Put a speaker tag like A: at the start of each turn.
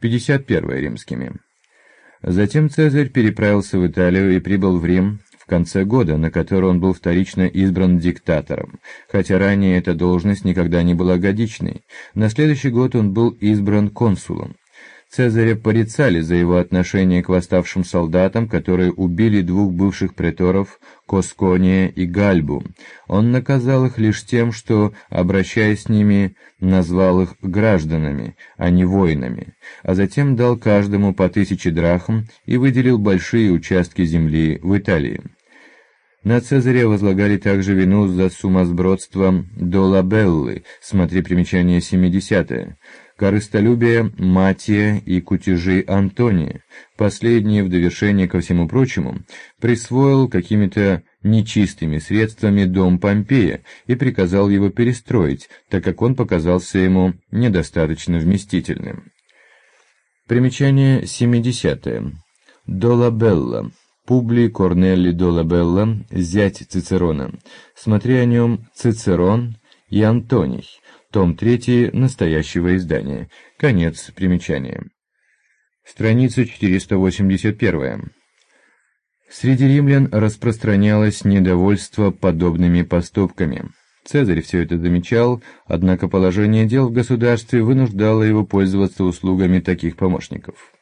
A: 51 римскими. Затем Цезарь переправился в Италию и прибыл в Рим в конце года, на который он был вторично избран диктатором, хотя ранее эта должность никогда не была годичной. На следующий год он был избран консулом. Цезаря порицали за его отношение к восставшим солдатам, которые убили двух бывших преторов Коскония и Гальбу. Он наказал их лишь тем, что, обращаясь с ними, назвал их гражданами, а не воинами, а затем дал каждому по 1000 драхм и выделил большие участки земли в Италии. На Цезаря возлагали также вину за сумасбродство Долабеллы, смотри примечание 70-е, корыстолюбие Матия и кутежи Антония. Последний, в довершение ко всему прочему, присвоил какими-то нечистыми средствами дом Помпея и приказал его перестроить, так как он показался ему недостаточно вместительным. Примечание 70-е. Долабелла. Публий Корнелий Долабелла, зять Цицерона. Смотри о нем Цицерон и Антоний. Том 3 настоящего издания. Конец примечания. Страница 481. Среди римлян распространялось недовольство подобными поступками. Цезарь все это замечал, однако положение дел в государстве вынуждало его пользоваться услугами таких помощников.